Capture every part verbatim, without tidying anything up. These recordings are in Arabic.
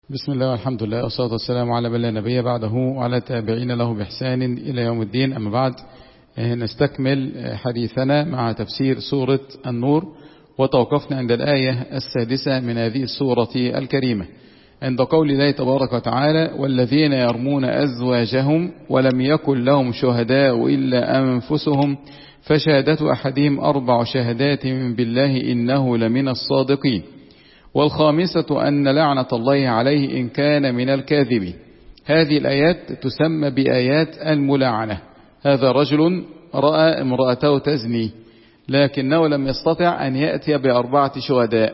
بسم الله والحمد لله والصلاة والسلام على من لا نبي بعده وعلى التابعين له بإحسان إلى يوم الدين. أما بعد، نستكمل حديثنا مع تفسير سورة النور، وتوقفنا عند الآية السادسة من هذه السورة الكريمة عند قول الله تبارك وتعالى: والذين يرمون أزواجهم ولم يكن لهم شهداء إلا أنفسهم فشهادة أحدهم أربع شهادات بالله إنه لمن الصادقين، والخامسة أن لعنة الله عليه إن كان من الكاذبين. هذه الآيات تسمى بآيات الملاعنة. هذا رجل رأى امرأته تزني لكنه لم يستطع أن يأتي بأربعة شهداء،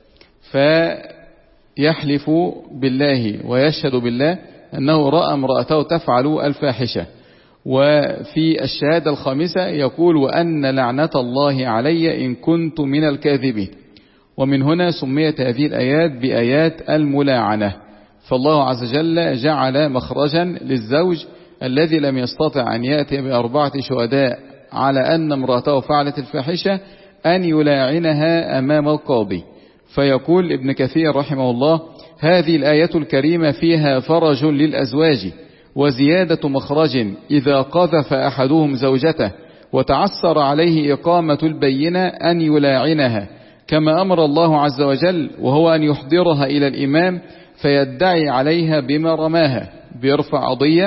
فيحلف بالله ويشهد بالله أنه رأى امرأته تفعل الفاحشة، وفي الشهادة الخامسة يقول: وأن لعنة الله علي إن كنت من الكاذبين. ومن هنا سميت هذه الآيات بآيات الملاعنة. فالله عز وجل جعل مخرجا للزوج الذي لم يستطع أن يأتي بأربعة شهداء على أن امرأته فعلت الفاحشة أن يلاعنها أمام القاضي. فيقول ابن كثير رحمه الله: هذه الآية الكريمة فيها فرج للأزواج وزيادة مخرج إذا قذف أحدهم زوجته وتعسر عليه إقامة البينة أن يلاعنها، كما أمر الله عز وجل، وهو أن يحضرها إلى الإمام فيدعي عليها بما رماها، بيرفع قضية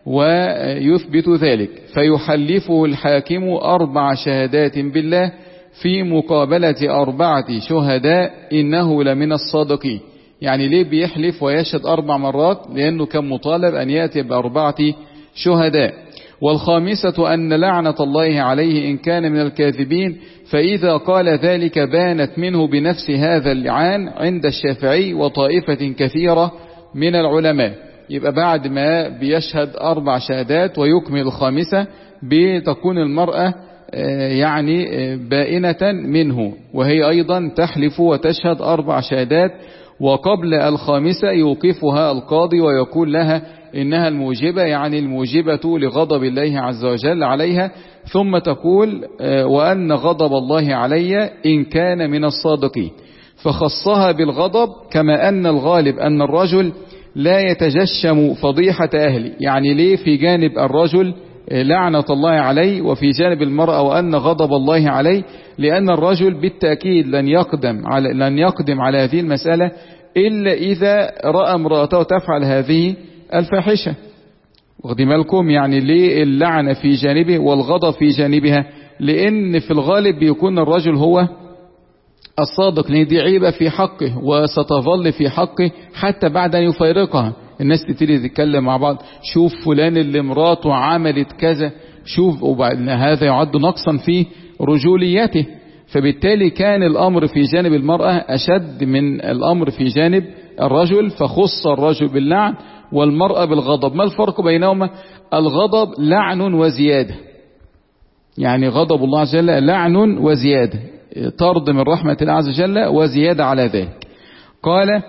ويثبت ذلك، فيحلفه الحاكم أربع شهادات بالله في مقابلة أربعة شهداء إنه لمن الصادقين. يعني ليه بيحلف ويشهد أربع مرات؟ لأنه كان مطالب أن يأتي بأربعة شهداء. والخامسة أن لعنة الله عليه إن كان من الكاذبين، فإذا قال ذلك بانت منه بنفس هذا اللعان عند الشافعي وطائفة كثيرة من العلماء. يبقى بعد ما بيشهد أربع شهادات ويكمل الخامسة بتكون المرأة يعني بائنة منه، وهي أيضا تحلف وتشهد أربع شهادات، وقبل الخامسة يوقفها القاضي ويقول لها إنها الموجبة، يعني الموجبة لغضب الله عز وجل عليها، ثم تقول: وأن غضب الله علي إن كان من الصادقين. فخصها بالغضب، كما أن الغالب أن الرجل لا يتجشم فضيحة أهله. يعني ليه في جانب الرجل لعنة الله عليه وفي جانب المرأة وأن غضب الله عليه؟ لأن الرجل بالتأكيد لن يقدم على لن يقدم على هذه المسألة إلا إذا رأى امرأته تفعل هذه الفاحشة. واخدين بالكم؟ يعني ليه اللعنة في جانبه والغضب في جانبها؟ لأن في الغالب بيكون الرجل هو الصادق، لأن دي عيبة في حقه وستظل في حقه حتى بعد أن يفارقها. الناس تبتدي تتكلم مع بعض: شوف فلان اللي مراته عملت كذا، شوف، وبعد هذا يعد نقصا في رجوليته. فبالتالي كان الأمر في جانب المرأة أشد من الأمر في جانب الرجل، فخص الرجل باللعن والمرأة بالغضب. ما الفرق بينهما؟ الغضب لعن وزيادة، يعني غضب الله عز وجل لعن وزيادة، طرد من رحمة الله عز وجل وزيادة على ذلك. قال: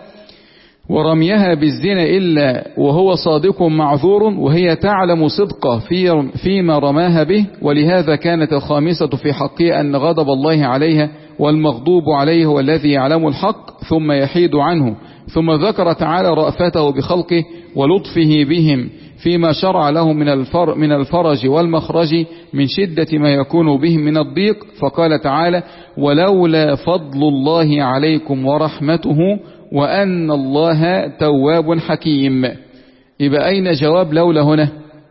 ورميها بالزنا إلا وهو صادق معذور، وهي تعلم صدقه في فيما رماها به، ولهذا كانت الخامسة في حقه أن غضب الله عليها والمغضوب عليه هو الذي يعلم الحق ثم يحيد عنه. ثم ذكر تعالى رأفته بخلقه ولطفه بهم فيما شرع لهم من الفر من الفرج والمخرج من شدة ما يكون بهم من الضيق، فقال تعالى: ولولا فضل الله عليكم ورحمته وأن الله تواب حكيم. يبقى أين جواب لولا هنا؟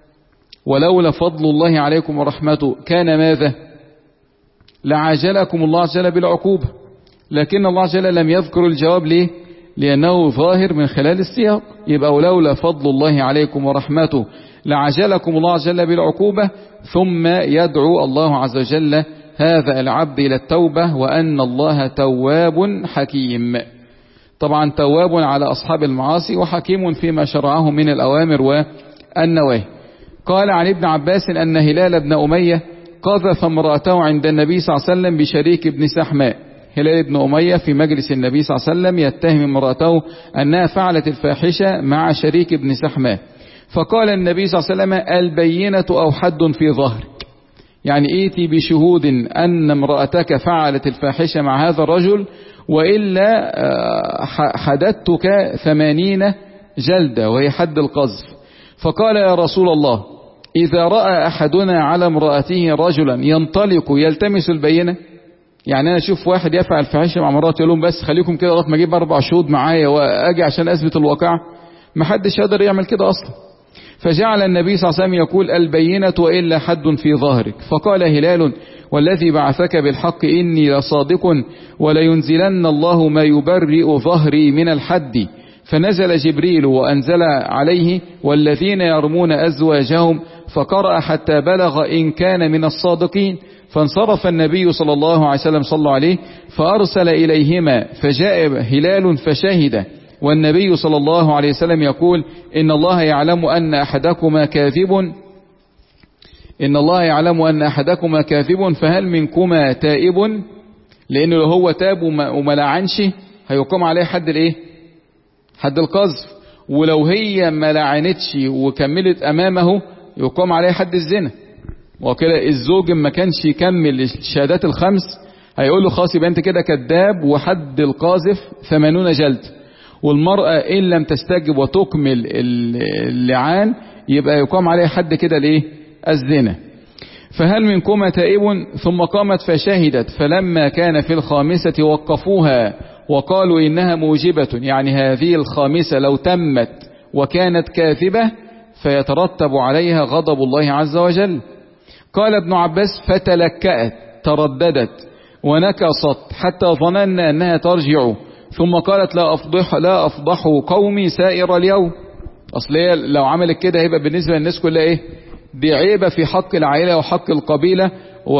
ولولا فضل الله عليكم ورحمته كان ماذا؟ لعاجلكم الله عز وجل بالعقوبة، لكن الله عز وجل لم يذكر الجواب. ليه؟ لأنه ظاهر من خلال السياق. يبقى ولولا فضل الله عليكم ورحمته لعاجلكم الله عز وجل بالعقوبة، ثم يدعو الله عز وجل هذا العبد إلى التوبة وأن الله تواب حكيم. طبعا تواب على أصحاب المعاصي وحكيم فيما شرعه من الأوامر والنواهي. قال عن ابن عباس أن هلال بن أمية قذف امرأته عند النبي صلى الله عليه وسلم بشريك بن سحماء. هلال بن أمية في مجلس النبي صلى الله عليه وسلم يتهم امرأته أنها فعلت الفاحشة مع شريك بن سحماء، فقال النبي صلى الله عليه وسلم: البينة أو حد في ظهرك. يعني ايتي بشهود أن امرأتك فعلت الفاحشة مع هذا الرجل وإلا حددتك ثمانين جلدة وهي حد القذف. فقال يا رسول الله إذا رأى أحدنا على امرأته رجلا ينطلق يلتمس البينة، يعني أنا أشوف واحد يفعل فاحشة مع مراته يقول لهم بس خليكم كده لغاية ما أجيب أربع شهود معايا وأجي عشان أثبت الواقع، ما حدش يقدر يعمل كده أصلا. فجعل النبي صلى الله عليه وسلم يقول البينة وإلا حد في ظهرك. فقال هلال والذي بعثك بالحق إني لصادق ولينزلن الله ما يبرئ ظهري من الحد. فنزل جبريل وأنزل عليه والذين يرمون أزواجهم فقرأ حتى بلغ إن كان من الصادقين. فانصرف النبي صلى الله عليه وسلم صلى عليه فأرسل إليهما فجاء هلال فشهد، والنبي صلى الله عليه وسلم يقول إن الله يعلم أن أحدكما كاذب إن الله يعلم أن أحدكما كاذب فهل منكما تائب، لأنه لو هو تاب وما لعنش هيقوم عليه حد الإيه؟ حد القذف، ولو هي ما لعنتش وكملت أمامه يقوم عليه حد الزنا. وكده الزوج ما كانش يكمل الشهادات الخمس هيقول له خلاص يبقى انت كده كذاب وحد القاذف ثمانون جلد. والمرأة إن لم تستجب وتكمل اللعان يبقى يقام عليه حد كده الايه؟ الزنا. فهل منكما تائب؟ ثم قامت فشهدت، فلما كان في الخامسة وقفوها وقالوا إنها موجبة، يعني هذه الخامسة لو تمت وكانت كاذبة فيترتب عليها غضب الله عز وجل. قال ابن عباس فتلكأت ترددت ونكصت حتى ظننا أنها ترجع، ثم قالت لا أفضح لا أفضح قومي سائر اليوم. أصل لو عملت كده هيبقى بالنسبة للناس كلها إيه؟ دي عيبة في حق العائلة وحق القبيلة،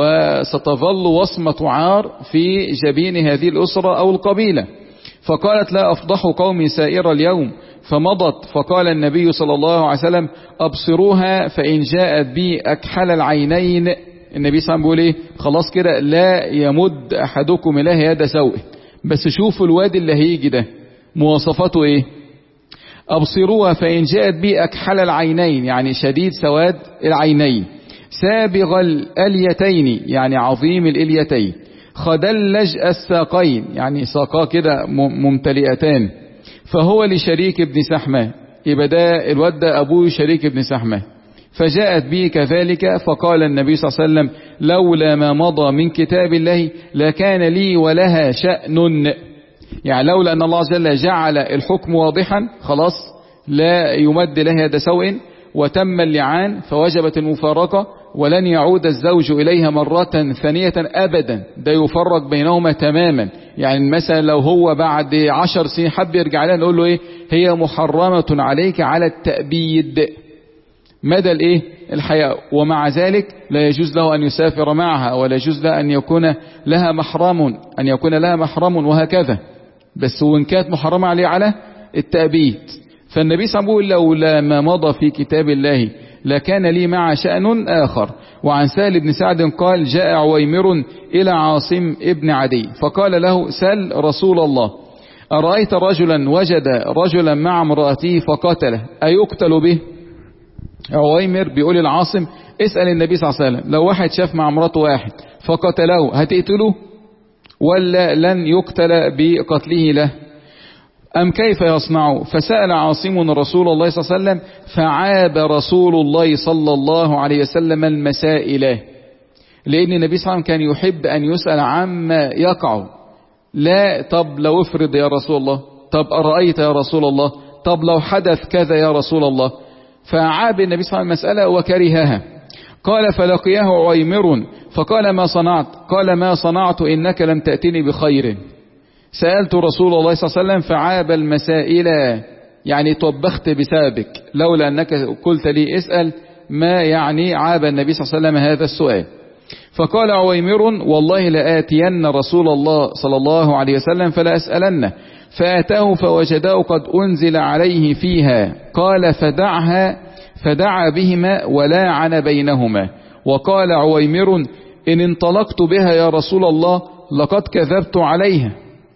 وستظل وصمة عار في جبين هذه الأسرة أو القبيلة. فقالت لا أفضح قومي سائر اليوم، فمضت. فقال النبي صلى الله عليه وسلم أبصروها فإن جاءت بي أكحل العينين. النبي صلى الله عليه وسلم بيقول إيه؟ خلاص كده لا يمد أحدكم إليه يد سوء، بس شوفوا الواد اللي هيجي ده مواصفاته إيه؟ أبصروها فإن جاءت بي أكحل العينين، يعني شديد سواد العينين، سابغ الأليتين يعني عظيم الإليتين، خدلج الساقين يعني ساقا كده ممتلئتان، فهو لشريك ابن سحمة. يبقى ده الواد ده أبوه شريك ابن سحمة. فجاءت به كذلك. فقال النبي صلى الله عليه وسلم لولا ما مضى من كتاب الله لكان لي ولها شأن، يعني لولا أن الله عز وجل جعل الحكم واضحا خلاص لا يمد له يد سوء وتم اللعان فوجبت المفارقة ولن يعود الزوج إليها مرة ثانية أبدا، ده يفرق بينهما تماما. يعني مثلا لو هو بعد عشر سنين حب يرجع لها نقول له إيه؟ هي محرمة عليك على التأبيد مدى الإيه؟ الحياة، ومع ذلك لا يجوز له أن يسافر معها ولا يجوز له أن يكون لها محرم أن يكون لها محرم وهكذا، بس وإن كانت محرمة عليه على التأبيد. فالنبي صلى الله عليه وسلم لولا ما مضى في كتاب الله لكان لي مع شأن آخر. وعن سهل بن سعد قال جاء عويمر إلى عاصم ابن عدي فقال له سل رسول الله أرأيت رجلا وجد رجلا مع امرأته فقتله أيقتل به؟ عويمر بيقول العاصم اسأل النبي صلى الله عليه وسلم لو واحد شاف مع امرأته واحد فقتله هتقتله ولا لن يقتل بقتله له أم كيف يصنع؟ فسأل عاصم رسول الله صلى الله عليه وسلم فعاب رسول الله صلى الله عليه وسلم المسائل، لأن النبي صلى الله عليه وسلم كان يحب أن يسأل عما يقع، لا طب لو افرض يا رسول الله، طب أرأيت يا رسول الله، طب لو حدث كذا يا رسول الله. فعاب النبي صلى الله عليه وسلم المسألة وكرهها. قال فلقيه عويمر فقال ما صنعت؟ قال ما صنعت إنك لم تأتني بخير، سألت رسول الله صلى الله عليه وسلم فعاب المسائل، يعني توبخت بسببك، لولا أنك قلت لي اسأل ما يعني عاب النبي صلى الله عليه وسلم هذا السؤال. فقال عويمر والله لآتين رسول الله صلى الله عليه وسلم فلا أسألنه، فأتاه فوجده قد أنزل عليه فيها، قال فدعها، فدعا بهما ولاعن بينهما. وقال عويمر إن انطلقت بها يا رسول الله لقد كذبت عليها.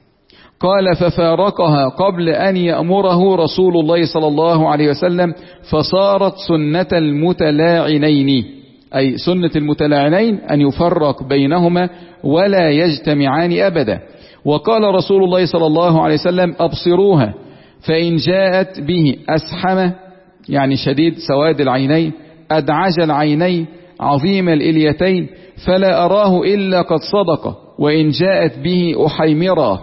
قال ففارقها قبل أن يأمره رسول الله صلى الله عليه وسلم، فصارت سنة المتلاعنين، أي سنة المتلاعنين أن يفرق بينهما ولا يجتمعان أبدا. وقال رسول الله صلى الله عليه وسلم أبصروها فإن جاءت به أسحم يعني شديد سواد العينين أدعج العينين عظيم الإليتين فلا أراه إلا قد صدق، وإن جاءت به أحيمرا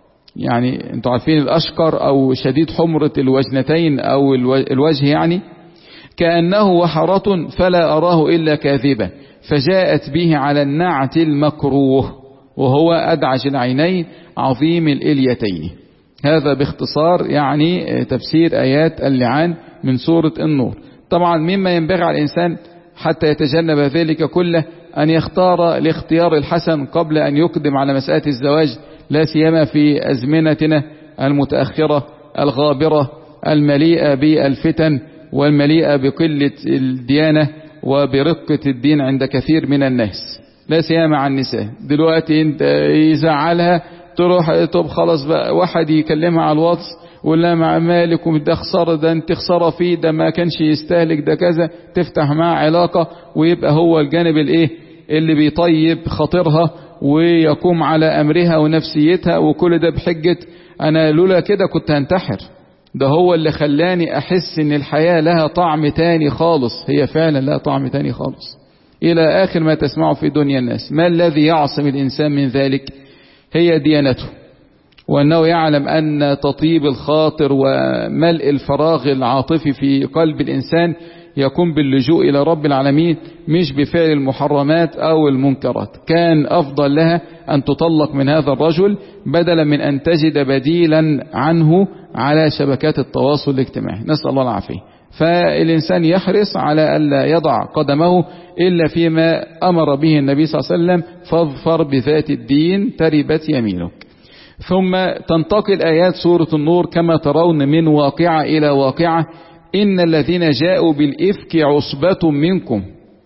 يعني انتوا عارفين الأشقر أو شديد حمرة الوجنتين أو الوجه يعني كأنه وحرة فلا أراه إلا كاذبة، فجاءت به على النعت المكروه وهو أدعج العينين عظيم الإليتين. هذا باختصار يعني تفسير آيات اللعان من سورة النور. طبعا مما ينبغي على الإنسان حتى يتجنب ذلك كله أن يختار الاختيار الحسن قبل أن يقدم على مسألة الزواج، لا سيما في أزمنتنا المتأخرة الغابرة المليئة بالفتن والمليئة بقلة الديانة وبرقة الدين عند كثير من الناس، لا سيما مع النساء. دلوقتي انت يزعلها تروح طب خلاص بقى واحد يكلمها على الواتس ولا مع مالك وده خسارة، ده انت خسارة فيه، ده ما كانش يستهلك، ده كذا، تفتح معاه علاقة ويبقى هو الجانب الايه اللي بيطيب خاطرها ويقوم على امرها ونفسيتها، وكل ده بحجة انا لولا كده كنت هنتحر، ده هو اللي خلاني احس ان الحياة لها طعم تاني خالص. هي فعلا لها طعم تاني خالص الى اخر ما تسمعه في دنيا الناس. ما الذي يعصم الانسان من ذلك؟ هي ديانته، وأنه يعلم أن تطيب الخاطر وملء الفراغ العاطفي في قلب الإنسان يكون باللجوء إلى رب العالمين مش بفعل المحرمات أو المنكرات. كان أفضل لها أن تطلق من هذا الرجل بدلا من أن تجد بديلا عنه على شبكات التواصل الاجتماعي، نسأل الله العافية. فالإنسان يحرص على ألا يضع قدمه إلا فيما أمر به النبي صلى الله عليه وسلم فاظفر بذات الدين تربت يمينك. ثم تنتقل آيات سورة النور كما ترون من واقعة إلى واقعة. إن الذين جاءوا بالإفك عصبة منكم،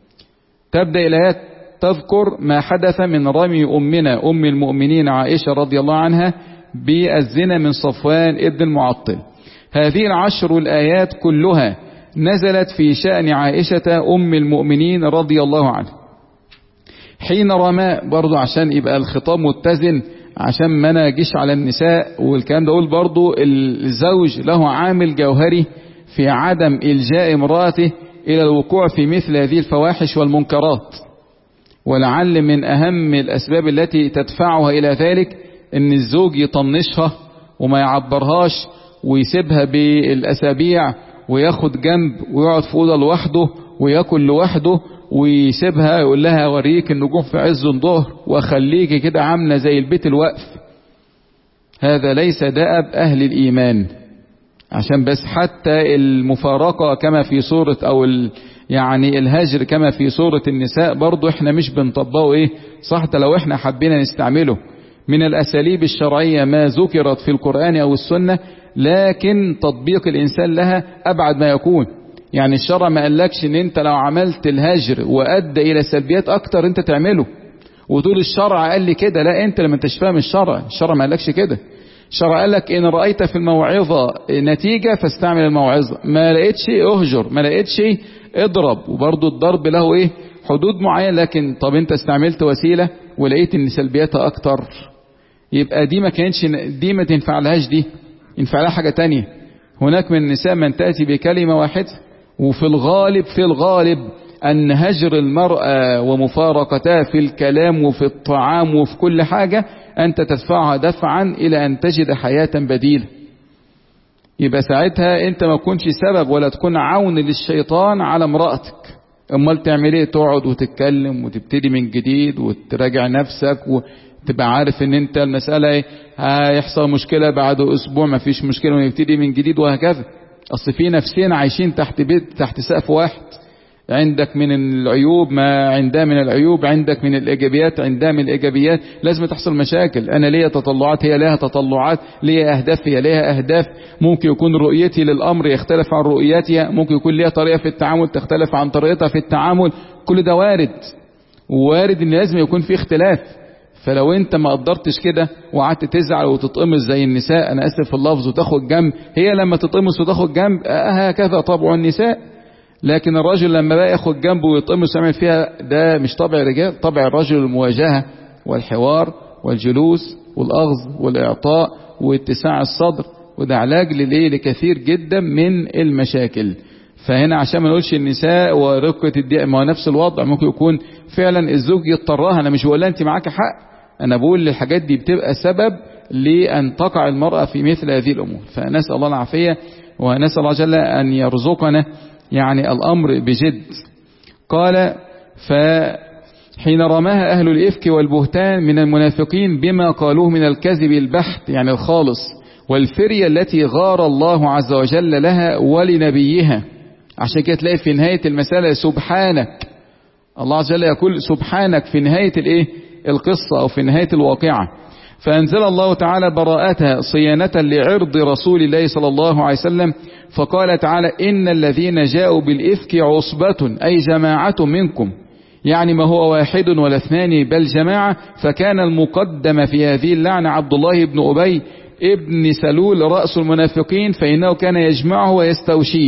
تبدأ الآيات تذكر ما حدث من رمي أمنا أم المؤمنين عائشة رضي الله عنها بالزنا من صفوان ابن المعطل. هذه العشر الآيات كلها نزلت في شأن عائشة أم المؤمنين رضي الله عنها حين رمى، برضو عشان يبقى الخطاب متزن، عشان ما نجيش على النساء والكلام ده. أقول برضو الزوج له عامل جوهري في عدم إلجاء امرأته إلى الوقوع في مثل هذه الفواحش والمنكرات، ولعل من أهم الأسباب التي تدفعها إلى ذلك أن الزوج يطنشها وما يعبرهاش ويسيبها بالأسابيع وياخد جنب ويقعد في أوضة لوحده ويأكل لوحده ويسيبها يقول لها أوريك النجوم في عز الظهر وأخليك كده عاملة زي البيت الوقف. هذا ليس دأب أهل الإيمان. عشان بس حتى المفارقة كما في سورة أو يعني الهجر كما في سورة النساء برضو احنا مش بنطبقه ايه صح، لو احنا حبينا نستعمله من الأساليب الشرعية ما ذكرت في القرآن أو السنة، لكن تطبيق الإنسان لها أبعد ما يكون. يعني الشرع ما قالكش ان انت لو عملت الهجر وأدى إلى سلبيات أكتر انت تعمله وتقول الشرع قال لي كده، لا انت لما انتش فاهم الشرع. الشرع ما قالكش كده. الشرع قالك ان رأيت في الموعظة نتيجة فاستعمل الموعظة، ما لقيتش اهجر، ما لقيتش اضرب. وبرضو الضرب له ايه حدود معينة، لكن طب انت استعملت وسيلة ولقيت ان سلبياتها اكتر، يبقى دي ما كانش، دي ما تنفع لهاش، دي ينفع لها حاجة تانية. هناك من النساء من تأتي بكلمة واحدة، وفي الغالب في الغالب أن هجر المرأة ومفارقتها في الكلام وفي الطعام وفي كل حاجة أنت تدفعها دفعا إلى أن تجد حياة بديلة. يبقى ساعتها أنت ما تكونش سبب ولا تكون عون للشيطان على امرأتك. أمال تعمل إيه؟ تقعد وتتكلم وتبتدي من جديد وتراجع نفسك وتبقى عارف أن أنت المسألة إيه؟ هيحصل مشكلة بعد أسبوع، ما فيش مشكلة ونبتدي من جديد وهكذا. أصل في نفسين عايشين تحت بيت تحت سقف واحد، عندك من العيوب ما عندها من العيوب، عندك من الإيجابيات عندها من الإيجابيات. لازم تحصل مشاكل. أنا ليا تطلعات هي لها تطلعات، ليا أهداف هي ليها أهداف. ممكن يكون رؤيتي للأمر يختلف عن رؤيتها، ممكن يكون ليها طريقة في التعامل تختلف عن طريقتها في التعامل. كل ده وارد، ووارد إن لازم يكون في اختلاف. فلو انت ما قدرتش كده وقعدت تزعل وتتقمص زي النساء، انا اسف في اللفظ، وتاخد جنب، هي لما تتقمص وتاخد جنب هكذا طبع النساء. لكن الرجل لما بقى ياخد جنبه ويطمس ويعمل فيها، ده مش طبع الرجال. طبع الرجل المواجهة والحوار والجلوس والأخذ والإعطاء واتساع الصدر، وده علاج لليه لكثير جدا من المشاكل. فهنا عشان ما نقولش النساء ورقة الدين، ما هو نفس الوضع ممكن يكون فعلا الزوج يضطرها. انا مش بقول انت معاك حق، انا بقول الحاجات دي بتبقى سبب لان تقع المرأة في مثل هذه الامور. فنسأل الله العافية، ونسأل الله جل ان يرزقنا يعني الامر بجد. قال: فحين رماها اهل الافك والبهتان من المنافقين بما قالوه من الكذب البحت يعني الخالص، والفرية التي غار الله عز وجل لها ولنبيها. عشان كده تلاقي في نهاية المسألة سبحانك، الله عز وجل يقول سبحانك في نهاية الايه القصة او في نهاية الواقعة. فأنزل الله تعالى براءتها صيانة لعرض رسول الله صلى الله عليه وسلم، فقال تعالى: إن الذين جاءوا بالإفك عصبة أي جماعة منكم، يعني ما هو واحد ولا اثنان بل جماعة. فكان المقدم في هذه اللعنة عبد الله بن أبي ابن سلول رأس المنافقين، فإنه كان يجمعه ويستوشيه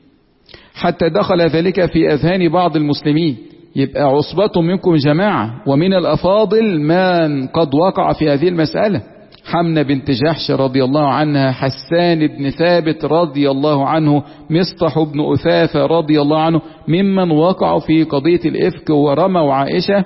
حتى دخل ذلك في أذهان بعض المسلمين. يبقى عصبة منكم جماعة. ومن الأفاضل من قد وقع في هذه المسألة: حمنة بنت جحش رضي الله عنها، حسان بن ثابت رضي الله عنه، مصطح بن أثاثة رضي الله عنه، ممن وقعوا في قضية الإفك ورموا عائشة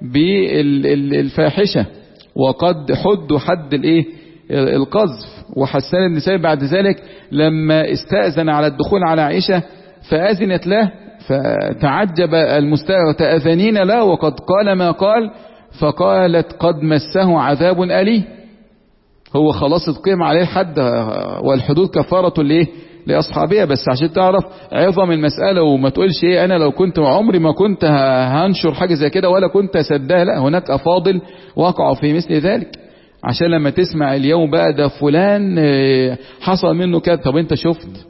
بالفاحشة وقد حدوا حد الايه القذف. وحسان بن ثابت بعد ذلك لما استأذن على الدخول على عائشة فأذنت له، فتعجب المستأذن: تأذنين له وقد قال ما قال؟ فقالت: قد مسه عذاب أليم. هو خلاص اتقيم عليه الحد، والحدود كفارة ليه لأصحابها. بس عشان تعرف عظم المسألة وما تقولش ايه انا لو كنت عمري ما كنت هنشر حاجة زي كده ولا كنت أسدها. لا، هناك أفاضل وقعوا في مثل ذلك. عشان لما تسمع اليوم بقى ده فلان حصل منه كده، طب انت شفت؟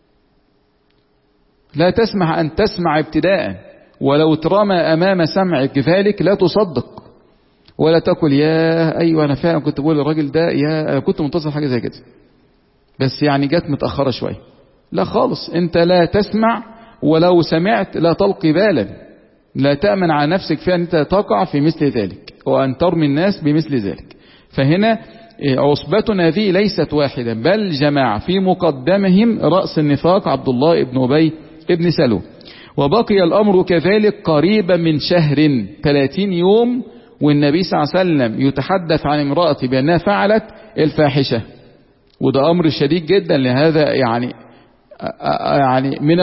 لا تسمح أن تسمع ابتداء، ولو ترمى أمام سمعك ذلك لا تصدق ولا تقول يا أيوة أنا فعلا كنت بقول الراجل ده، يا أنا كنت منتظر حاجة زي كده بس يعني جت متأخرة شوية. لا خالص، أنت لا تسمع، ولو سمعت لا تلقي بالا، لا تأمن على نفسك في أن أنت تقع في مثل ذلك وأن ترمي الناس بمثل ذلك. فهنا عصبتنا هذه ليست واحدة بل جماعة، في مقدمهم رأس النفاق عبد الله بن أبي ابن سلول. وبقي الأمر كذلك قريبا من شهر ثلاثين يوم والنبي صلى الله عليه وسلم يتحدث عن امرأة بأنها فعلت الفاحشة، وده أمر شديد جدا. لهذا يعني يعني من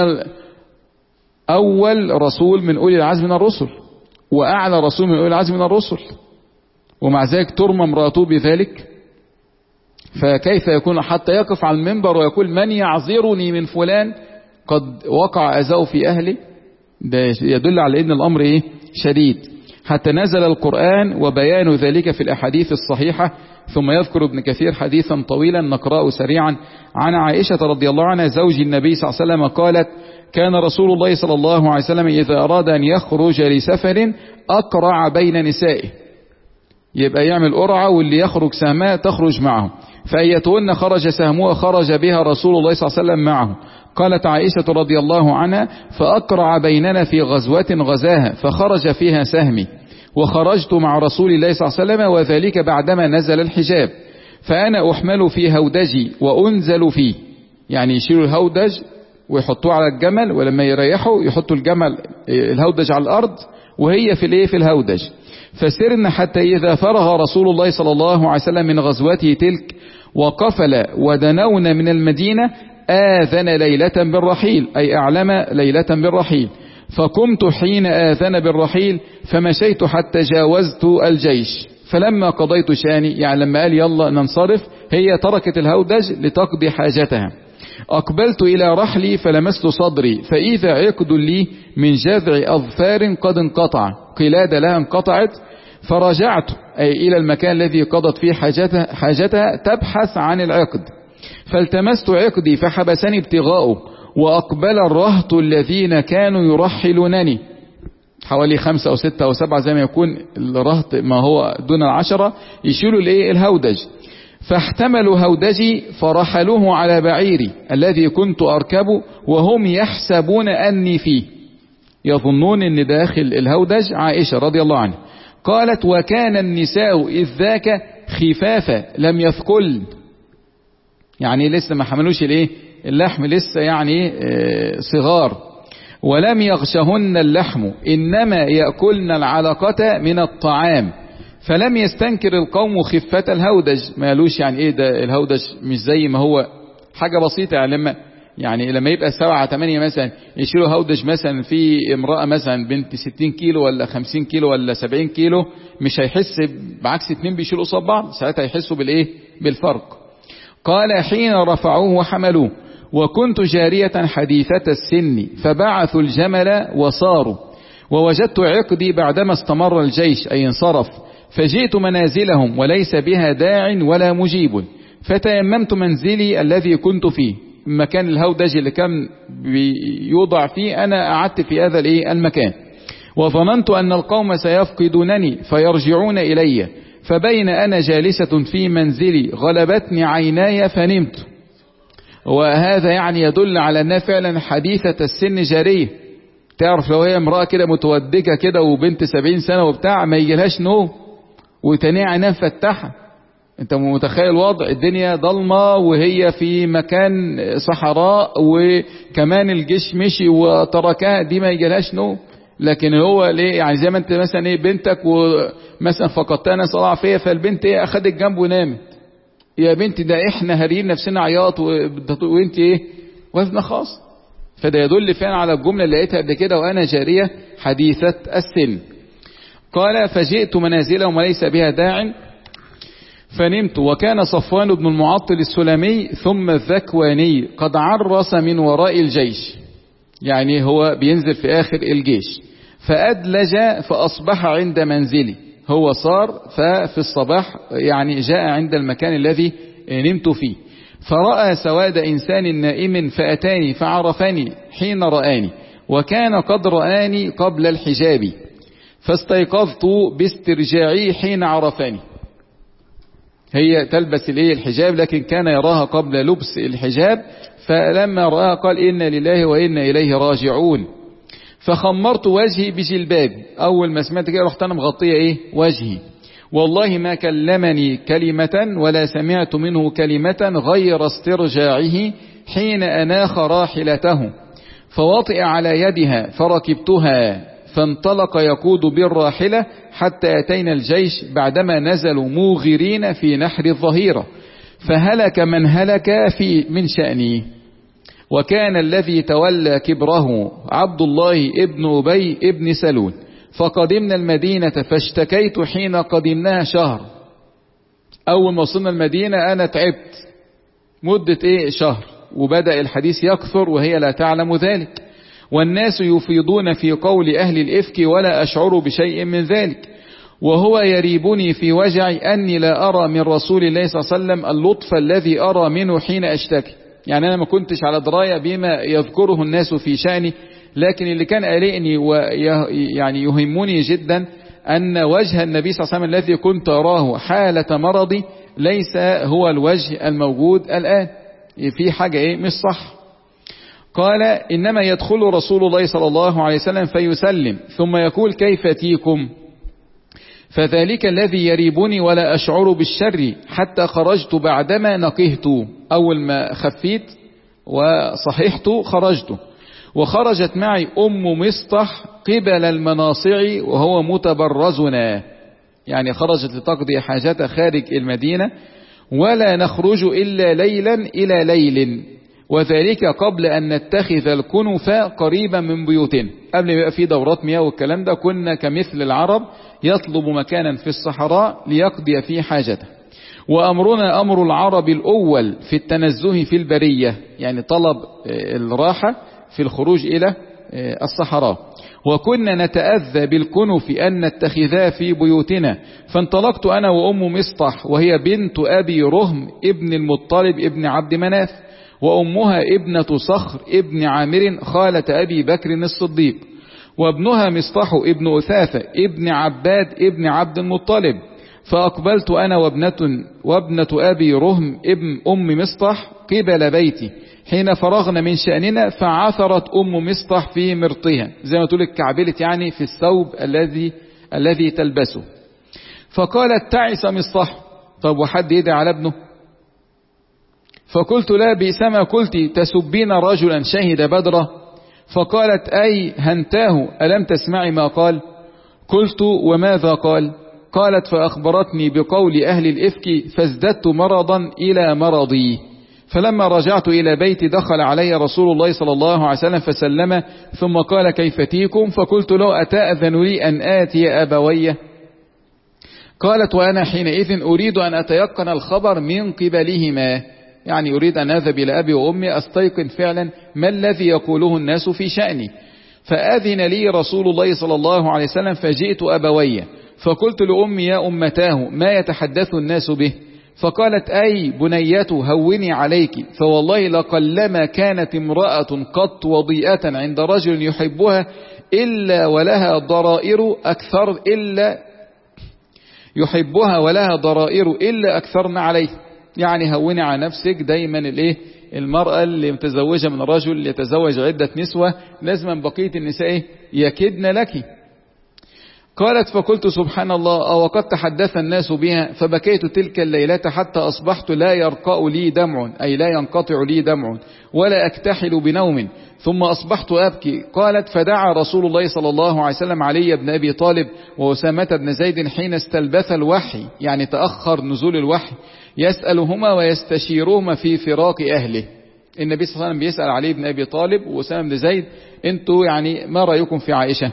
أول رسول من أولي العزم من الرسل وأعلى رسول من أولي العزم من الرسل، ومع ذلك ترمى امرأته بذلك. فكيف يكون حتى يقف على المنبر ويقول من يعذرني من فلان قد وقع أذاه في أهلي؟ ده يدل على أن الأمر إيه شديد. حتى نزل القرآن وبيان ذلك في الأحاديث الصحيحة. ثم يذكر ابن كثير حديثا طويلا نقرأه سريعا عن عائشة رضي الله عنها زوج النبي صلى الله عليه وسلم قالت: كان رسول الله صلى الله عليه وسلم إذا أراد أن يخرج لسفر أقرع بين نسائه، يبقى يعمل قرعة واللي يخرج سهمها تخرج معه، فأيتهن خرج سهمها خرج بها رسول الله صلى الله عليه وسلم معه. قالت عائشة رضي الله عنها: فأقرع بيننا في غزوة غزاها فخرج فيها سهمي، وخرجت مع رسول الله صلى الله عليه وسلم وذلك بعدما نزل الحجاب، فأنا أحمل في هودجي وأنزل فيه، يعني يشيلوا الهودج ويحطوه على الجمل، ولما يريحوا يحطوا الجمل الهودج على الأرض وهي في الايه في الهودج. فسرنا حتى إذا فرغ رسول الله صلى الله عليه وسلم من غزوته تلك وقفل ودنونا من المدينة آذن ليلة بالرحيل، أي أعلم ليلة بالرحيل، فقمت حين آذن بالرحيل فمشيت حتى جاوزت الجيش، فلما قضيت شاني، يعني لما قال يلا ننصرف هي تركت الهودج لتقضي حاجتها، أقبلت إلى رحلي فلمست صدري فإذا عقد لي من جذع أظفار قد انقطع، قلادة لها انقطعت، فرجعت أي إلى المكان الذي قضت فيه حاجتها, حاجتها تبحث عن العقد، فالتمست عقدي فحبسني ابتغاؤه، وأقبل الرهط الذين كانوا يرحلونني، حوالي خمسة أو ستة أو سبعة زي ما يكون الرهط ما هو دون العشرة، يشيلوا الايه الهودج، فاحتملوا هودجي فرحلوه على بعيري الذي كنت أركب وهم يحسبون أني فيه، يظنون أن داخل الهودج عائشة رضي الله عنها. قالت وكان النساء إذ ذاك خفافة لم يثقل، يعني لسه ما حملوش الايه اللحم، لسه يعني صغار، ولم يغشهن اللحم إنما يأكلن العلقة من الطعام، فلم يستنكر القوم خفة الهودج. ما قالوش يعني ايه ده الهودج مش زي ما هو، حاجة بسيطة. يعني لما يعني لما يبقى سبعة تمانية مثلا يشيلوا هودج مثلا في امرأة مثلا بنت ستين كيلو ولا خمسين كيلو ولا سبعين كيلو، مش هيحس، بعكس اتنين بيشيلوا قصاد بعض ساعتها يحسوا بالايه بالفرق. قال حين رفعوه وحملوه وكنت جارية حديثة السن فبعثوا الجمل وصاروا، ووجدت عقدي بعدما استمر الجيش أي انصرف، فجئت منازلهم وليس بها داع ولا مجيب، فتيممت منزلي الذي كنت فيه، مكان الهودج اللي كان بيوضع فيه، أنا قعدت في هذا المكان، وظننت أن القوم سيفقدونني فيرجعون إلي، فبين أنا جالسة في منزلي غلبتني عيناي فنمت. وهذا يعني يدل على أنها فعلا حديثة السن جارية. تعرف لو هي امرأة كده متودكة كده وبنت سبعين سنة وبتاع ما يجيلهاش نوم وتانية عينها مفتحة. انت متخيل وضع الدنيا ضلمة وهي في مكان صحراء وكمان الجيش مشي وتركها، دي ما يجيلهاش نوم. لكن هو ليه يعني زي ما انت مثلا ايه بنتك ومثلا فقدتها ناس طلع فيها، فالبنت ايه اخدت جنب ونامت، يا بنتي ده احنا هارين نفسنا عياط وانت ايه وزن خاص. فده يدل فعلا على الجملة اللي لقيتها قبل كده وانا جارية حديثة السن. قال فجئت منازلهم وليس بها داع فنمت، وكان صفوان بن المعطل السلمي ثم الذكواني قد عرس من وراء الجيش، يعني هو بينزل في آخر الجيش، فأدلج فأصبح عند منزلي، هو صار ففي الصباح يعني جاء عند المكان الذي نمت فيه، فرأى سواد إنسان نائم فأتاني فعرفني حين رآني، وكان قد رآني قبل الحجاب، فاستيقظت باسترجاعي حين عرفني. هي تلبس الايه الحجاب لكن كان يراها قبل لبس الحجاب، فلما رآها قال إنا لله وإنا إليه راجعون، فخمرت وجهي بجلبابي. أول ما سمعت كده رحت أنا مغطية إيه وجهي، والله ما كلمني كلمة ولا سمعت منه كلمة غير استرجاعه حين أناخ راحلته، فوطئ على يدها فركبتها، فانطلق يقود بالراحلة حتى أتينا الجيش بعدما نزلوا موغرين في نحر الظهيرة، فهلك من هلك في من شأنه، وكان الذي تولى كبره عبد الله ابن أبي ابن سلول، فقدمنا المدينة فاشتكيت حين قدمناها شهر. أول ما وصلنا المدينة أنا تعبت مدة إيه شهر، وبدأ الحديث يكثر وهي لا تعلم ذلك، والناس يفيضون في قول أهل الإفك ولا أشعر بشيء من ذلك، وهو يريبني في وجعي أني لا أرى من رسول الله صلى الله عليه وسلم اللطف الذي أرى منه حين أشتكي. يعني أنا ما كنتش على دراية بما يذكره الناس في شأني، لكن اللي كان قلقني ويعني يهمني جدا أن وجه النبي صلى الله عليه وسلم الذي كنت أراه حالة مرضي ليس هو الوجه الموجود الآن، في حاجة إيه مش صح. قال إنما يدخل رسول الله صلى الله عليه وسلم فيسلم ثم يقول كيف تيكم، فذلك الذي يريبني ولا أشعر بالشر حتى خرجت بعدما نقهت. أول ما خفيت وصححت خرجت، وخرجت معي أم مصطح قبل المناصع وهو متبرزنا، يعني خرجت لتقضي حاجتها خارج المدينة، ولا نخرج إلا ليلا إلى ليل، وذلك قبل أن نتخذ الكنف قريبا من بيوتنا. قبل ما يبقى في دورات مياه والكلام ده كنا كمثل العرب يطلب مكانا في الصحراء ليقضي فيه حاجته، وأمرنا أمر العرب الأول في التنزه في البرية، يعني طلب الراحة في الخروج إلى الصحراء، وكنا نتأذى بالكنف أن نتخذها في بيوتنا، فانطلقت أنا وأم مصطح وهي بنت أبي رهم ابن المطلب ابن عبد مناف، وأمها ابنة صخر ابن عامر خالة أبي بكر الصديق، وابنها مصطح ابن أثاثة ابن عباد ابن عبد المطلب، فأقبلت أنا وابنة, وابنة أبي رهم ابن أم مصطح قبل بيتي حين فرغنا من شأننا، فعثرت أم مصطح في مرطها، زي ما تقول الكعبلة يعني في الثوب الذي الذي تلبسه. فقالت تعس مصطح، طب وحد يدعي على ابنه؟ فقلت لا بئس ما قلت تسبين رجلا شهد بدرا. فقالت أي هنتاه ألم تسمعي ما قال؟ قلت وماذا قال؟ قالت فأخبرتني بقول أهل الإفك فازددت مرضا إلى مرضي. فلما رجعت إلى بيتي دخل علي رسول الله صلى الله عليه وسلم فسلم، ثم قال كيف تيكم؟ فقلت له أتأذن لي أن آتي أبوي؟ قالت وأنا حينئذ أريد أن أتيقن الخبر من قبلهما، يعني أريد أن أذهب إلى أبي وأمي أستيقن فعلا ما الذي يقوله الناس في شأني. فأذن لي رسول الله صلى الله عليه وسلم فجئت أبوي فقلت لأمي يا أمتاه ما يتحدث الناس به؟ فقالت أي بنيته هوني عليك، فوالله لقلما كانت امرأة قط وضيئة عند رجل يحبها إلا ولها ضرائر أكثر إلا يحبها ولها ضرائر إلا أكثرن عليه، يعني هوني على نفسك دايما الايه المرأة اللي متزوجة من رجل اللي يتزوج عدة نسوة لازما بقية النساء يكدن لك. قالت فقلت سبحان الله أو قد تحدث الناس بها، فبكيت تلك الليلة حتى أصبحت لا يرقأ لي دمع، أي لا ينقطع لي دمع ولا أكتحل بنوم، ثم أصبحت أبكي. قالت فدعا رسول الله صلى الله عليه وسلم علي بن أبي طالب وأسامة بن زيد حين استلبث الوحي، يعني تأخر نزول الوحي، يسألهما ويستشيرهما في فراق أهله. النبي صلى الله عليه وسلم بيسأل علي بن أبي طالب وأسامة بن زيد انتوا يعني ما رأيكم في عائشة؟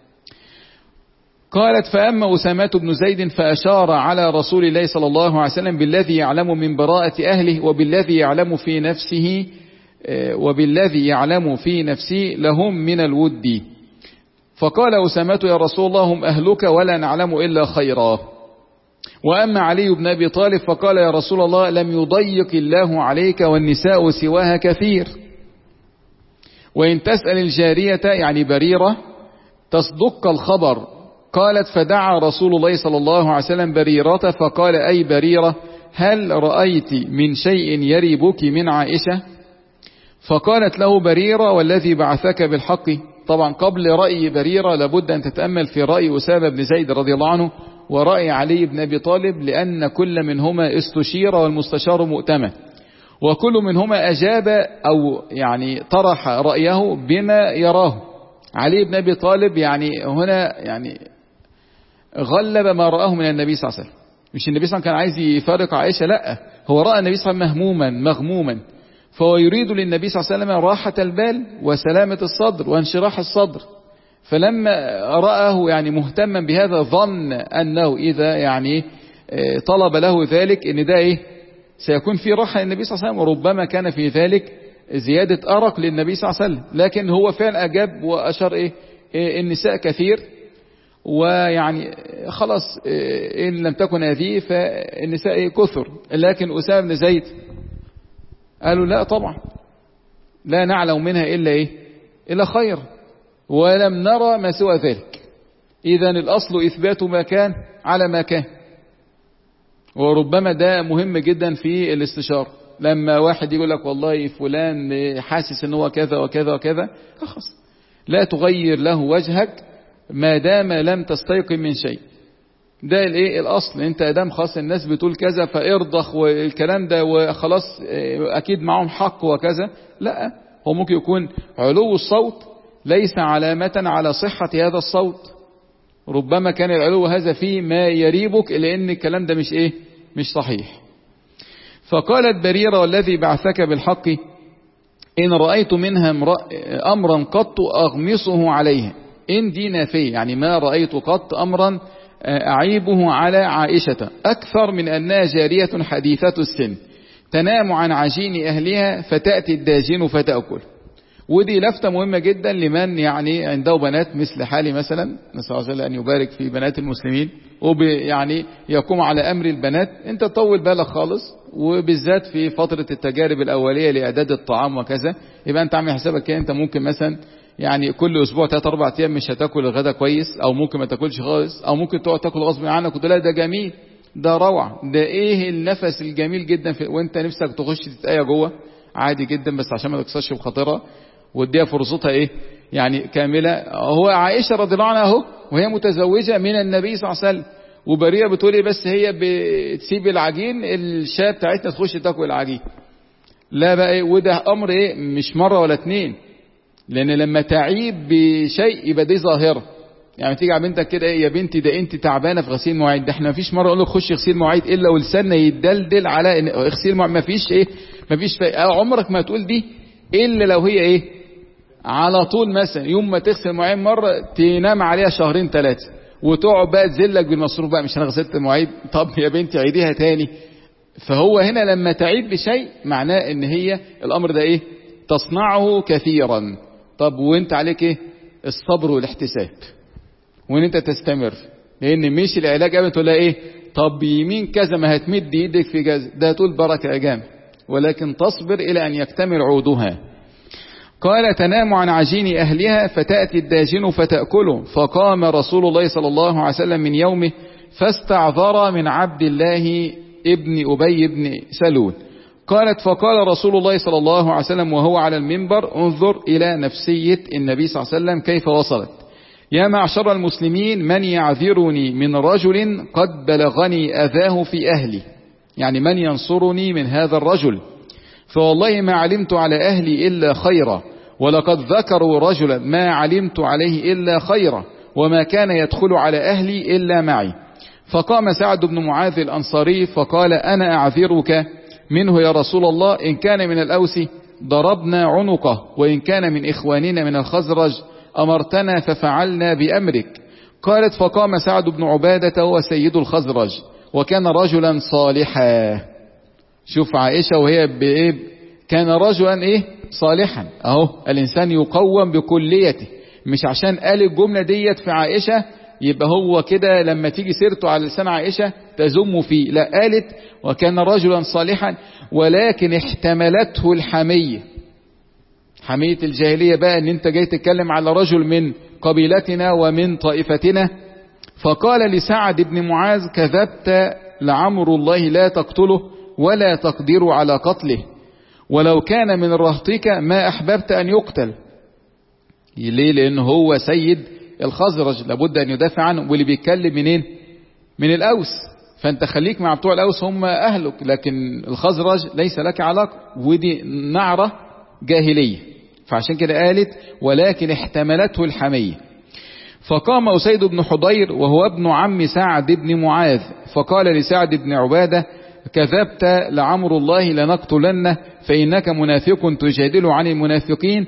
قالت فأما أسامة بن زيد فأشار على رسول الله صلى الله عليه وسلم بالذي يعلم من براءة أهله وبالذي يعلم في نفسه وبالذي يعلم في نفسه لهم من الود. فقال أسامة يا رسول الله هم أهلك ولا نعلم إلا خيرا. وأما علي بن أبي طالب فقال يا رسول الله لم يضيق الله عليك والنساء سواها كثير، وإن تسأل الجارية يعني بريرة تصدق الخبر. قالت فدعا رسول الله صلى الله عليه وسلم بريرة فقال أي بريرة هل رأيت من شيء يريبك من عائشة؟ فقالت له بريرة والذي بعثك بالحق. طبعا قبل رأي بريرة لابد أن تتأمل في رأي أسامة بن زيد رضي الله عنه ورأي علي بن أبي طالب، لأن كل منهما استشير والمستشار مؤتمن، وكل منهما أجاب أو يعني طرح رأيه بما يراه. علي بن أبي طالب يعني هنا يعني غلب ما رآه من النبي صلى الله عليه وسلم، مش النبي صلى الله عليه وسلم كان عايز يفارق عائشة، لا هو رأى النبي صلى الله عليه وسلم مهموما مغموما، فهو يريد للنبي صلى الله عليه وسلم راحة البال وسلامة الصدر وانشراح الصدر. فلما رآه يعني مهتما بهذا ظن أنه إذا يعني طلب له ذلك إن ده إيه سيكون في راحة للنبي صلى الله عليه وسلم، وربما كان في ذلك زيادة أرق للنبي صلى الله عليه وسلم. لكن هو فعلا أجاب وأشار إيه, إيه النساء كثير، ويعني خلاص إيه إن لم تكن هذه فالنساء إيه كثر. لكن أسامة بن زيد قالوا لا طبعا لا نعلم منها إلا إيه إلا خير ولم نرى ما سوى ذلك. إذن الأصل إثبات ما كان على ما كان، وربما ده مهم جدا في الاستشارة. لما واحد يقول لك والله فلان حاسس ان هو كذا وكذا وكذا، خلاص لا تغير له وجهك ما دام لم تستيقن من شيء. ده الايه الاصل، انت ادام خاص الناس بتقول كذا فارضخ والكلام ده وخلاص اكيد معهم حق وكذا، لا هو ممكن يكون علو الصوت ليس علامة على صحة هذا الصوت، ربما كان العلو هذا فيه ما يريبك لان الكلام ده مش ايه مش صحيح. فقالت بريرة والذي بعثك بالحق إن رأيت منها أمرا قط أغمصه عليها، إن دي نافية يعني ما رأيت قط أمرا أعيبه على عائشة أكثر من أنها جارية حديثة السن تنام عن عجين أهلها فتأتي الداجن فتأكل. ودي لفتة مهمة جدا لمن يعني عنده بنات مثل حالي مثلا، نسأل الله جل أن يبارك في بنات المسلمين ويعني يقوم على أمر البنات. انت تطول بالك خالص، وبالذات في فترة التجارب الأولية لإعداد الطعام وكذا، يبقى انت عامل حسابك كده انت ممكن مثلا يعني كل أسبوع ثلاث أربع أيام مش هتاكل الغدا كويس، أو ممكن ما تاكلش خالص، أو ممكن تقعد تاكل غصب عنك وتقول لا ده جميل ده روعة، ده ايه النفس الجميل جدا في وانت نفسك تخش تتقيا جوه عادي جدا، بس عشان ما تكسرش بخاطرها واديها فرصتها ايه يعني كاملة. هو عائشة رضي الله عنها اهو وهي متزوجة من النبي صلى الله عليه وسلم، وبريئة بتقول ايه بس هي بتسيب العجين الشاة بتاعتنا تخش تاكل العجين. لا بقى ايه، وده امر ايه مش مرة ولا اتنين، لان لما تعيب بشيء يبقى دي ظاهرة. يعني تيجي على بنتك كده ايه يا بنتي ده انت تعبانه في غسيل مواعيد، ده احنا مفيش مره اقول لك خش اغسيل مواعيد الا ولساننا يتدلدل على ان اغسيل مواعيد، مفيش ايه مفيش في... عمرك ما تقول دي الا لو هي ايه على طول. مثلا يوم ما تغسل مواعيد مره تنام عليها شهرين ثلاثه وتقعد بقى تذلك بالمصروف بقى، مش انا غسلت مواعيد، طب يا بنتي عيديها تاني. فهو هنا لما تعيد بشيء معناه ان هي الامر ده ايه تصنعه كثيرا. طب وانت عليك ايه الصبر والاحتساب وان انت تستمر، لان مش العلاج ابدا تقول لها ايه طب يمين كذا ما هتمد ايدك في كذا، ده تقول بركه يا جامع، ولكن تصبر الى ان يكتمل عودها. قال تنام عن عجين اهلها فتاتي الداجن فتاكله، فقام رسول الله صلى الله عليه وسلم من يومه فاستعذر من عبد الله ابن ابي بن سلول. قالت فقال رسول الله صلى الله عليه وسلم وهو على المنبر انظر الى نفسيه النبي صلى الله عليه وسلم كيف وصلت. يا معشر المسلمين من يعذرني من رجل قد بلغني أذاه في أهلي، يعني من ينصرني من هذا الرجل، فوالله ما علمت على أهلي إلا خيرا، ولقد ذكروا رجلا ما علمت عليه إلا خيرا، وما كان يدخل على أهلي إلا معي. فقام سعد بن معاذ الأنصاري فقال أنا أعذرك منه يا رسول الله، إن كان من الأوس ضربنا عنقه، وإن كان من إخواننا من الخزرج أمرتنا ففعلنا بأمرك. قالت فقام سعد بن عبادة هو سيد الخزرج وكان رجلا صالحا. شوف عائشة وهي بإيه كان رجلا إيه صالحا. أهو الإنسان يقوم بكليته، مش عشان قال الجملة ديت في عائشة يبقى هو كده لما تيجي سيرته على لسان عائشة تزم فيه، لا قالت وكان رجلا صالحا ولكن احتملته الحمية، حمية الجاهلية بقى ان انت جاي تتكلم على رجل من قبيلتنا ومن طائفتنا. فقال لسعد بن معاذ كذبت لعمر الله لا تقتله ولا تقدر على قتله، ولو كان من رهطك ما احببت ان يقتل. ليه؟ لانه هو سيد الخزرج لابد ان يدافع عنه، واللي بيتكلم منين من الاوس، فانت خليك مع بتوع الاوس هم اهلك، لكن الخزرج ليس لك علاقة، ودي نعرة جاهلية. فعشان كده قالت ولكن احتملته الحمية. فقام أسيد بن حضير وهو ابن عم سعد بن معاذ فقال لسعد بن عبادة كذبت لعمر الله لنقتلنه فإنك منافق تجادل عن المنافقين.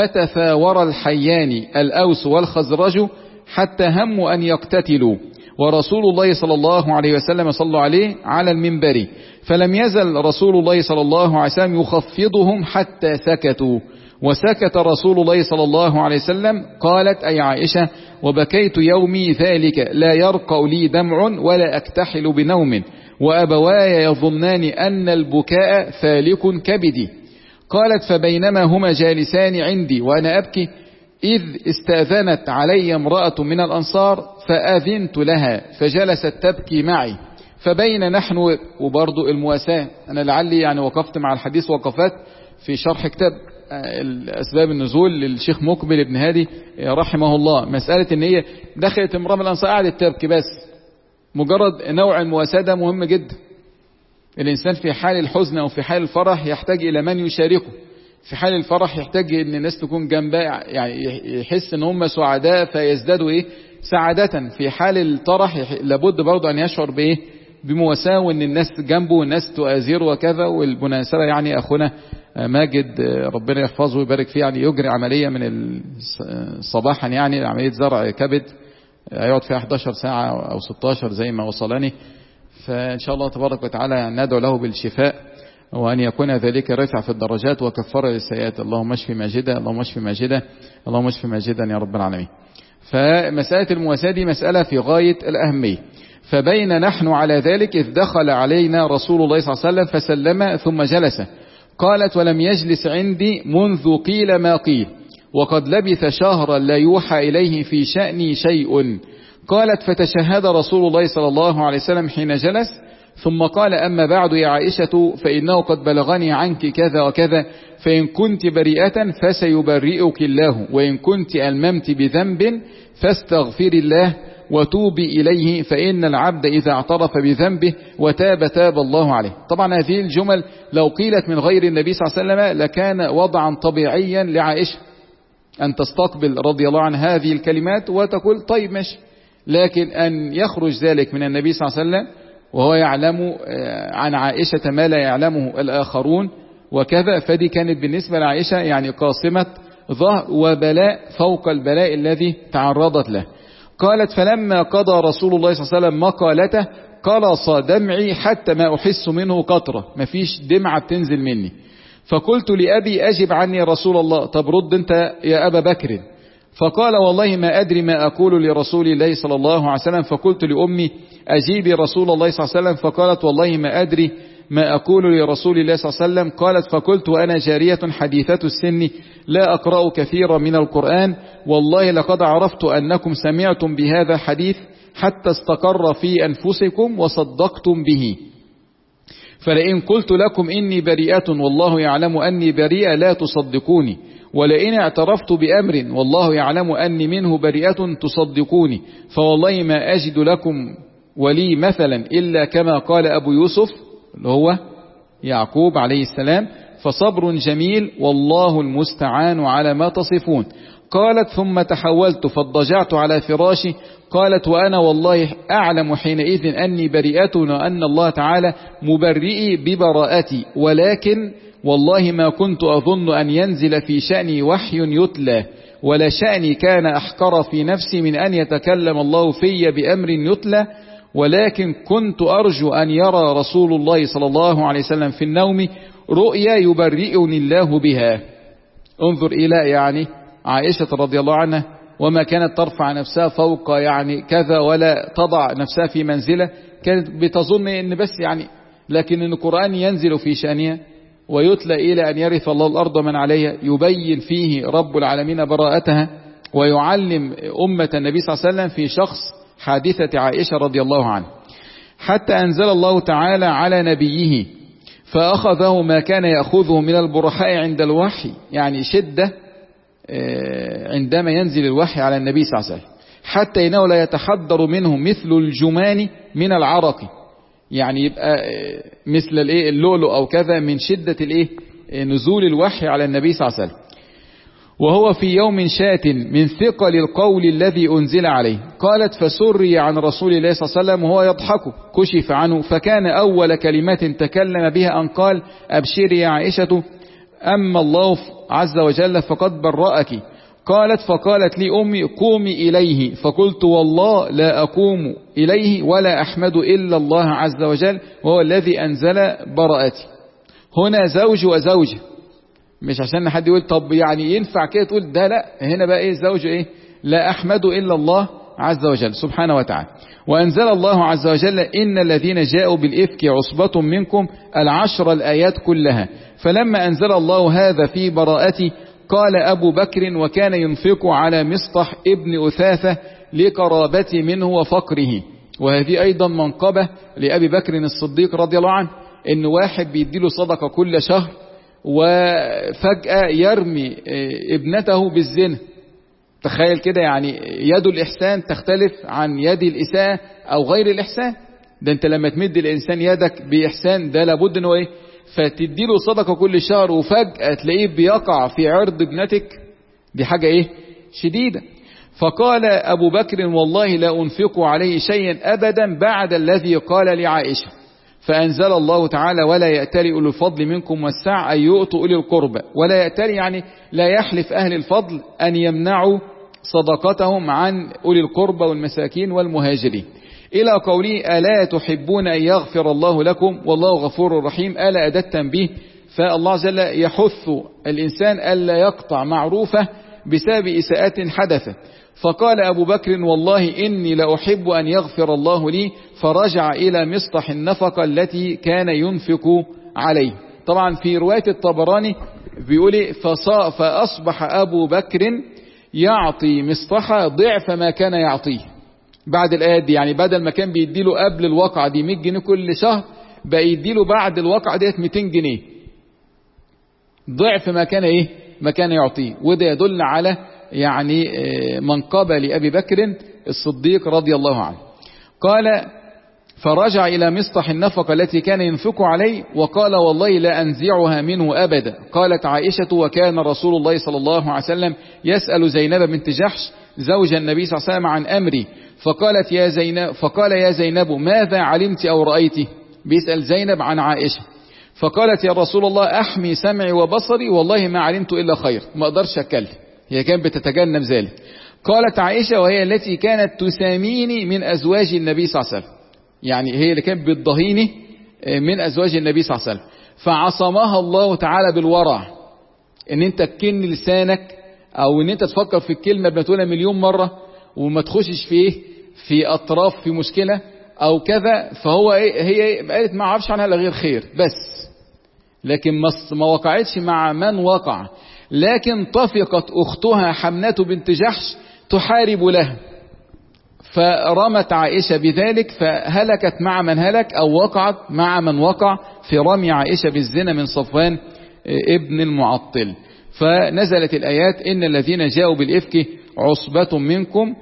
فتثاور الحيان الأوس والخزرج حتى هموا أن يقتتلوا، ورسول الله صلى الله عليه وسلم صلى عليه على المنبر، فلم يزل رسول الله صلى الله عليه وسلم يخفضهم حتى سكتوا، وسكت رسول الله صلى الله عليه وسلم. قالت أي عائشة وبكيت يومي ذلك لا يرقى لي دمع ولا أكتحل بنوم، وأبواي يظنان أن البكاء فالك كبدي. قالت فبينما هما جالسان عندي وأنا أبكي إذ استأذنت علي امرأة من الأنصار فأذنت لها فجلست تبكي معي، فبين نحن وبرضو المواساة. أنا لعلي يعني وقفت مع الحديث وقفات في شرح كتاب الأسباب النزول للشيخ مقبل بن هادي رحمه الله، مسألة ان هي دخلت امرأة من الأنصار قعدت تبكي، بس مجرد نوع المواساة ده مهم جدا. الإنسان في حال الحزن أو في حال الفرح يحتاج إلى من يشاركه، في حال الفرح يحتاج ان الناس تكون جنبه، يعني يحس ان هم سعداء فيزدادوا ايه سعادة. في حال الطرح لابد برضه ان يشعر بايه بمواساة وان الناس جنبه والناس تؤازره وكذا. والمناسبة يعني اخونا ماجد ربنا يحفظه ويبارك فيه يعني يجري عملية من صباحا، يعني عملية زرع كبد هيقعد فيها احد عشر ساعة او ستاشر زي ما وصلني، فان شاء الله تبارك وتعالى يعني ندعو له بالشفاء وأن يكون ذلك رفع في الدرجات وكفر للسيئات. اللهم اشف ماجدا اللهم اشف ماجدا اللهم اشف ماجدا يا رب العالمين. فمسألة المواساة دي مسألة في غاية الأهمية. فبين نحن على ذلك إذ دخل علينا رسول الله صلى الله عليه وسلم فسلم ثم جلس. قالت ولم يجلس عندي منذ قيل ما قيل، وقد لبث شهرا لا يوحى إليه في شأني شيء. قالت فتشهد رسول الله صلى الله عليه وسلم حين جلس، ثم قال أما بعد يا عائشة فإنه قد بلغني عنك كذا وكذا، فإن كنت بريئة فسيبرئك الله، وإن كنت ألممت بذنب فاستغفر الله وتوبي إليه، فإن العبد إذا اعترف بذنبه وتاب تاب الله عليه. طبعا هذه الجمل لو قيلت من غير النبي صلى الله عليه وسلم لكان وضعا طبيعيا لعائشة أن تستقبل رضي الله عن هذه الكلمات وتقول طيب ماشي، لكن أن يخرج ذلك من النبي صلى الله عليه وسلم وهو يعلم عن عائشة ما لا يعلمه الآخرون وكذا، فدي كانت بالنسبة لعائشة يعني قاصمة ظهر وبلاء فوق البلاء الذي تعرضت له. قالت فلما قضى رسول الله صلى الله عليه وسلم مقالته قلص دمعي حتى ما أحس منه قطرة، مفيش دمعة بتنزل مني. فقلت لأبي أجب عني رسول الله، طب رد أنت يا أبا بكر. فقال والله ما أدري ما أقول لرسول الله صلى الله عليه وسلم. فقلت لأمي أجيبي رسول الله صلى الله عليه وسلم. فقالت والله ما أدري ما أقول لرسول الله صلى الله عليه وسلم. قالت فقلت وأنا جارية حديثة السن لا أقرأ كثيرا من القرآن، والله لقد عرفت أنكم سمعتم بهذا الحديث حتى استقر في أنفسكم وصدقتم به، فلئن قلت لكم إني بريئة والله يعلم أني بريئة لا تصدقوني، ولئن اعترفت بأمر والله يعلم أني منه بريئة تصدقوني، فوالله ما أجد لكم ولي مثلا إلا كما قال أبو يوسف اللي هو يعقوب عليه السلام، فصبر جميل والله المستعان على ما تصفون. قالت ثم تحولت فاضطجعت على فراشي. قالت وأنا والله أعلم حينئذ أني بريئة وأن الله تعالى مبرئي ببراءتي، ولكن والله ما كنت أظن أن ينزل في شأني وحي يتلى، ولا شأني كان أحقر في نفسي من أن يتكلم الله في بأمر يتلى، ولكن كنت أرجو أن يرى رسول الله صلى الله عليه وسلم في النوم رؤيا يبرئني الله بها. انظر إلى يعني عائشة رضي الله عنها وما كانت ترفع نفسها فوق يعني كذا ولا تضع نفسها في منزلة، كانت بتظن ان بس يعني لكن ان القرآن ينزل في شأنها ويتلى إلى أن يرث الله الأرض من عليها، يبين فيه رب العالمين براءتها ويعلم أمة النبي صلى الله عليه وسلم في شخص حادثة عائشة رضي الله عنها، حتى أنزل الله تعالى على نبيه فأخذه ما كان يأخذه من البرحاء عند الوحي، يعني شدة عندما ينزل الوحي على النبي صلى الله عليه وسلم، حتى إنه لا يتحضر منه مثل الجمان من العرق، يعني يبقى مثل الايه اللؤلؤ أو كذا من شدة الايه نزول الوحي على النبي صلى الله عليه وسلم، وهو في يوم شات من ثقل القول الذي أنزل عليه. قالت فسري عن رسول الله صلى الله عليه وسلم وهو يضحك، كشف عنه، فكان أول كلمات تكلم بها أن قال أبشري يا عائشة أما الله عز وجل فقد برأك. قالت فقالت لي أمي قومي إليه، فقلت والله لا أقوم إليه ولا أحمد إلا الله عز وجل وهو الذي أنزل براءتي. هنا زوج وزوجة، مش عشان حد يقول طب يعني ينفع كده تقول ده، لا، هنا بقى ايه زوج ايه لا أحمد إلا الله عز وجل سبحانه وتعالى. وأنزل الله عز وجل إن الذين جاءوا بالإفك عصبة منكم العشر الآيات كلها. فلما أنزل الله هذا في براءتي قال أبو بكر وكان ينفق على مصطح ابن أثاثة لقرابته منه وفقره، وهذه أيضا منقبة لأبي بكر الصديق رضي الله عنه، إن واحد بيديله صدقة كل شهر وفجأة يرمي ابنته بالزنا. تخيل كده، يعني يد الإحسان تختلف عن يد الإساءة أو غير الإحسان. ده أنت لما تمد الإنسان يدك بإحسان ده لابد أنه إيه فتديله صدقة كل شهر وفجأة تلاقيه بيقع في عرض ابنتك، دي حاجة إيه شديدة. فقال أبو بكر والله لا أنفق عليه شيئا أبدا بعد الذي قال لعائشة. فأنزل الله تعالى ولا يأتلي أولي الفضل منكم والسع أن يؤتوا أولي القربى. ولا يأتلي يعني لا يحلف أهل الفضل أن يمنعوا صدقتهم عن أولي القربى والمساكين والمهاجرين، إلى قوله ألا تحبون أن يغفر الله لكم والله غفور رحيم. ألا أداة تنبيه، فالله عز وجل يحث الإنسان ألا يقطع معروفة بسبب إساءات حدثت. فقال أبو بكر والله إني لأحب أن يغفر الله لي، فرجع إلى مصطح النفقة التي كان ينفق عليه. طبعا في رواية الطبراني بيقول فأصبح أبو بكر يعطي مصطح ضعف ما كان يعطيه، بعد الآيات دي. يعني بدل ما كان بيديله قبل الواقعة دي مية جنيه كل شهر، بقى يديله بعد الواقعة ديت ميتين جنيه، ضعف ما كان ايه ما كان يعطيه. وده يدل على يعني منقبة لأبي بكر الصديق رضي الله عنه. قال فرجع إلى مصطح النفقة التي كان ينفق عليه وقال والله لا أنزعها منه أبدا. قالت عائشة وكان رسول الله صلى الله عليه وسلم يسأل زينب بنت جحش زوج النبي صلى الله عليه وسلم عن أمري، فقالت يا زينب فقال يا زينب ماذا علمت أو رأيت؟ بيسأل زينب عن عائشة، فقالت يا رسول الله أحمي سمعي وبصري والله ما علمت إلا خير، ما أقدرش أتكلم. هي كانت بتتجنب ذلك. قالت عائشة وهي التي كانت تساميني من أزواج النبي صلى الله عليه وسلم، يعني هي اللي كانت بتضهيني من أزواج النبي صلى الله عليه وسلم، فعصمها الله تعالى بالورع، ان انت تكن لسانك او ان انت تفكر في الكلمة بتقولها مليون مرة وما تخشش فيه في اطراف في مشكلة او كذا. فهو ايه هي قالت ما عرفش عنها الا غير خير بس، لكن ما وقعتش مع من وقع. لكن طفقت اختها حمنة بنت جحش تحارب له، فرمت عائشة بذلك فهلكت مع من هلك او وقعت مع من وقع في رمي عائشة بالزنا من صفوان ابن المعطل. فنزلت الآيات إن الذين جاءوا بالإفك عصبة منكم،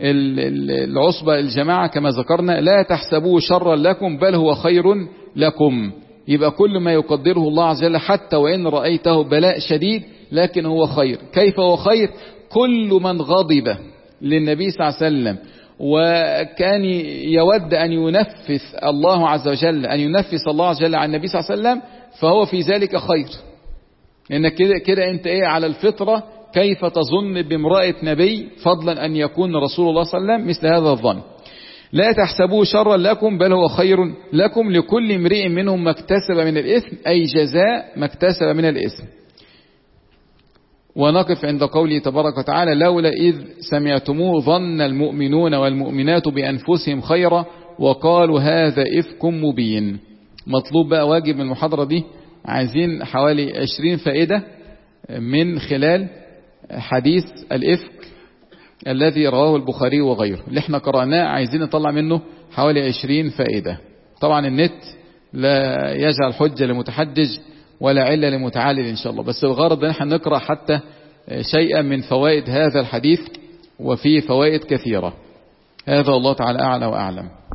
العصبة الجماعة كما ذكرنا، لا تحسبوه شرا لكم بل هو خير لكم. يبقى كل ما يقدره الله عز وجل حتى وإن رأيته بلاء شديد لكن هو خير. كيف هو خير؟ كل من غضب للنبي صلى الله عليه وسلم وكان يود أن ينفث الله عز وجل أن ينفث الله عز وجل عن النبي صلى الله عليه وسلم فهو في ذلك خير. إنك كده كده أنت إيه على الفطرة، كيف تظن بامرأة نبي فضلا أن يكون رسول الله صلى الله عليه وسلم مثل هذا الظن. لا تحسبوه شرا لكم بل هو خير لكم لكل امرئ منهم ما اكتسب من الإثم، أي جزاء ما اكتسب من الإثم. ونقف عند قوله تبارك وتعالى لولا إذ سمعتموه ظن المؤمنون والمؤمنات بأنفسهم خيرا وقالوا هذا إفك مبين. مطلوب بقى واجب من المحاضرة دي، عايزين حوالي عشرين فائدة من خلال حديث الإفك الذي رواه البخاري وغيره اللي احنا قرأناه، عايزين نطلع منه حوالي عشرين فائدة. طبعا النت لا يجعل حجة لمتحجج ولا علة لمتعالل إن شاء الله، بس الغرض ان احنا نقرأ حتى شيئا من فوائد هذا الحديث، وفيه فوائد كثيرة. هذا الله تعالى أعلى وأعلم.